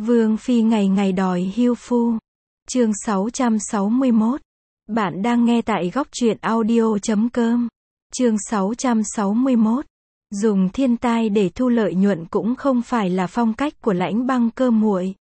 Vương phi ngày ngày đòi hưu phu. Chương 661. Bạn đang nghe tại góc truyện audio.com. Chương 661. Dùng thiên tai để thu lợi nhuận cũng không phải là phong cách của Lãnh Băng Cơ muội.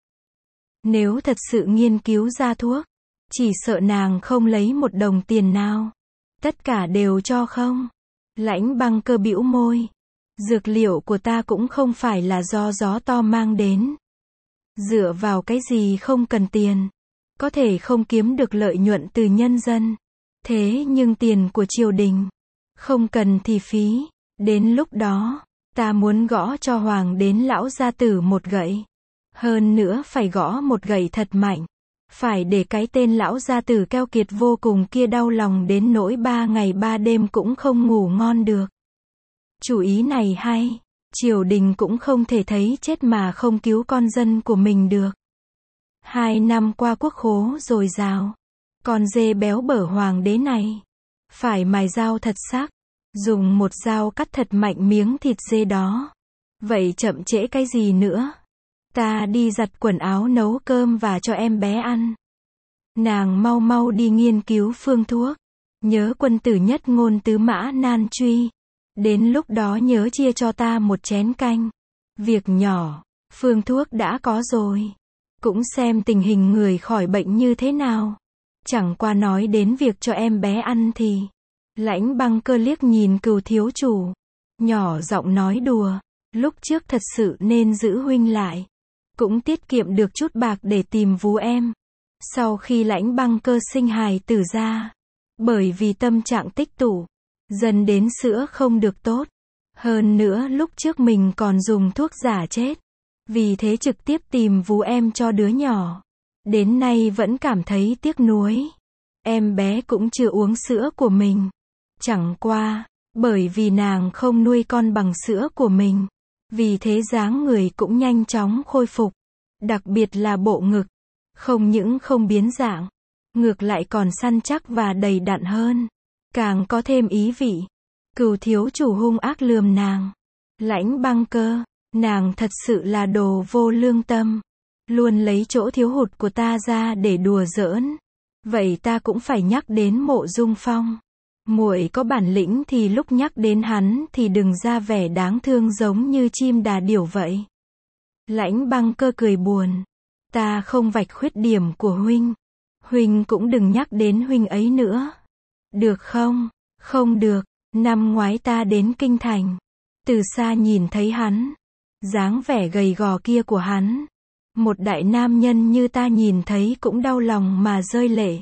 Nếu thật sự nghiên cứu ra thuốc, chỉ sợ nàng không lấy một đồng tiền nào. Tất cả đều cho không. Lãnh Băng Cơ bĩu môi. Dược liệu của ta cũng không phải là do gió to mang đến. Dựa vào cái gì không cần tiền. Có thể không kiếm được lợi nhuận từ nhân dân. Thế nhưng tiền của triều đình. Không cần thì phí. Đến lúc đó, ta muốn gõ cho hoàng đến lão gia tử một gậy. Hơn nữa phải gõ một gậy thật mạnh. Phải để cái tên lão gia tử keo kiệt vô cùng kia đau lòng đến nỗi 3 ngày 3 đêm cũng không ngủ ngon được. Chủ ý này hay. Triều đình cũng không thể thấy chết mà không cứu con dân của mình được. 2 năm qua quốc khố dồi dào. Con dê béo bở hoàng đế này. Phải mài dao thật sắc. Dùng một dao cắt thật mạnh miếng thịt dê đó. Vậy chậm trễ cái gì nữa? Ta đi giặt quần áo nấu cơm và cho em bé ăn. Nàng mau mau đi nghiên cứu phương thuốc. Nhớ quân tử nhất ngôn tứ mã nan truy. Đến lúc đó nhớ chia cho ta một chén canh. Việc nhỏ, phương thuốc đã có rồi. Cũng xem tình hình người khỏi bệnh như thế nào. Chẳng qua nói đến việc cho em bé ăn thì. Lãnh Băng Cơ liếc nhìn Cửu thiếu chủ. Nhỏ giọng nói đùa. Lúc trước thật sự nên giữ huynh lại. Cũng tiết kiệm được chút bạc để tìm vú em. Sau khi Lãnh Băng Cơ sinh hài tử ra. Bởi vì tâm trạng tích tụ. Dần đến sữa không được tốt. Hơn nữa lúc trước mình còn dùng thuốc giả chết. Vì thế trực tiếp tìm vú em cho đứa nhỏ. Đến nay vẫn cảm thấy tiếc nuối. Em bé cũng chưa uống sữa của mình. Chẳng qua, bởi vì nàng không nuôi con bằng sữa của mình. Vì thế dáng người cũng nhanh chóng khôi phục. Đặc biệt là bộ ngực. Không những không biến dạng. Ngược lại còn săn chắc và đầy đặn hơn. Càng có thêm ý vị. Cửu thiếu chủ hung ác lườm nàng. Lãnh Băng Cơ, nàng thật sự là đồ vô lương tâm. Luôn lấy chỗ thiếu hụt của ta ra để đùa giỡn. Vậy ta cũng phải nhắc đến Mộ Dung Phong. Muội có bản lĩnh thì lúc nhắc đến hắn thì đừng ra vẻ đáng thương giống như chim đà điểu vậy. Lãnh Băng Cơ cười buồn. Ta không vạch khuyết điểm của huynh. Huynh cũng đừng nhắc đến huynh ấy nữa. Được không? Không được. Năm ngoái ta đến Kinh Thành. Từ xa nhìn thấy hắn. Dáng vẻ gầy gò kia của hắn. Một đại nam nhân như ta nhìn thấy cũng đau lòng mà rơi lệ.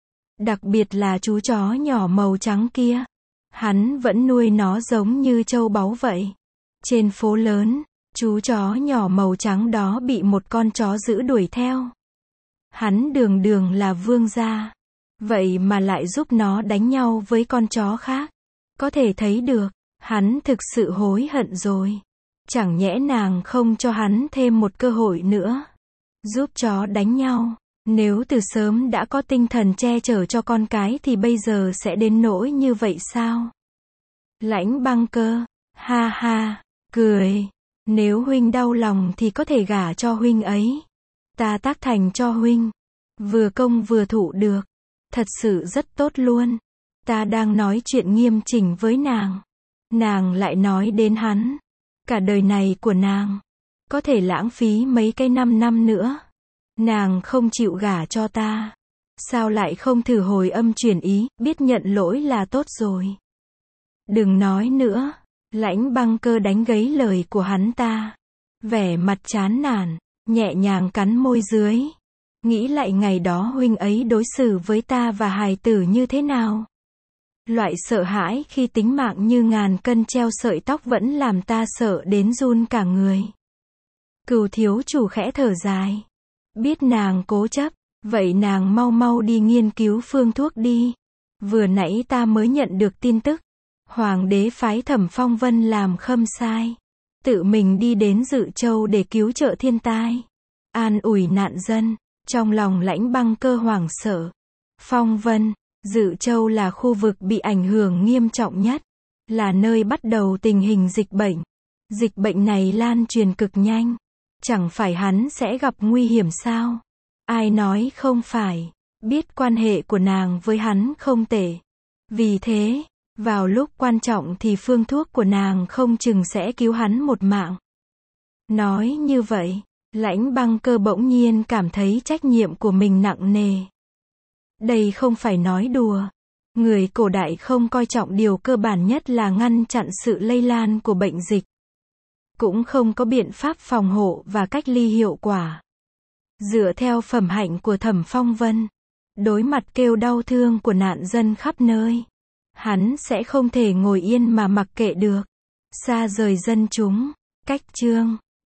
Đặc biệt là chú chó nhỏ màu trắng kia. Hắn vẫn nuôi nó giống như châu báu vậy. Trên phố lớn, chú chó nhỏ màu trắng đó bị một con chó dữ đuổi theo. Hắn đường đường là vương gia. Vậy mà lại giúp nó đánh nhau với con chó khác. Có thể thấy được, hắn thực sự hối hận rồi. Chẳng nhẽ nàng không cho hắn thêm một cơ hội nữa. Giúp chó đánh nhau. Nếu từ sớm đã có tinh thần che chở cho con cái thì bây giờ sẽ đến nỗi như vậy sao? Lãnh Băng Cơ, ha ha, cười. Nếu huynh đau lòng thì có thể gả cho huynh ấy. Ta tác thành cho huynh. Vừa công vừa thụ được. Thật sự rất tốt luôn. Ta đang nói chuyện nghiêm chỉnh với nàng. Nàng lại nói đến hắn. Cả đời này của nàng. Có thể lãng phí mấy cái năm nữa. Nàng không chịu gả cho ta. Sao lại không thử hồi âm chuyển ý, biết nhận lỗi là tốt rồi. Đừng nói nữa. Lãnh Băng Cơ đánh gấy lời của hắn ta. Vẻ mặt chán nản, nhẹ nhàng cắn môi dưới. Nghĩ lại ngày đó huynh ấy đối xử với ta và hài tử như thế nào. Loại sợ hãi khi tính mạng như ngàn cân treo sợi tóc vẫn làm ta sợ đến run cả người. Cửu thiếu chủ khẽ thở dài. Biết nàng cố chấp, vậy nàng mau mau đi nghiên cứu phương thuốc đi. Vừa nãy ta mới nhận được tin tức. Hoàng đế phái Thẩm Phong Vân làm khâm sai. Tự mình đi đến Dự Châu để cứu trợ thiên tai. An ủi nạn dân. Trong lòng Lãnh Băng Cơ hoảng sợ. Phong Vân, Dự Châu là khu vực bị ảnh hưởng nghiêm trọng nhất. Là nơi bắt đầu tình hình dịch bệnh. Dịch bệnh này lan truyền cực nhanh. Chẳng phải hắn sẽ gặp nguy hiểm sao? Ai nói không phải. Biết quan hệ của nàng với hắn không tệ. Vì thế, vào lúc quan trọng thì phương thuốc của nàng không chừng sẽ cứu hắn một mạng. Nói như vậy, Lãnh Băng Cơ bỗng nhiên cảm thấy trách nhiệm của mình nặng nề. Đây không phải nói đùa. Người cổ đại không coi trọng điều cơ bản nhất là ngăn chặn sự lây lan của bệnh dịch. Cũng không có biện pháp phòng hộ và cách ly hiệu quả. Dựa theo phẩm hạnh của Thẩm Phong Vân, đối mặt kêu đau thương của nạn dân khắp nơi, hắn sẽ không thể ngồi yên mà mặc kệ được. Xa rời dân chúng, cách chương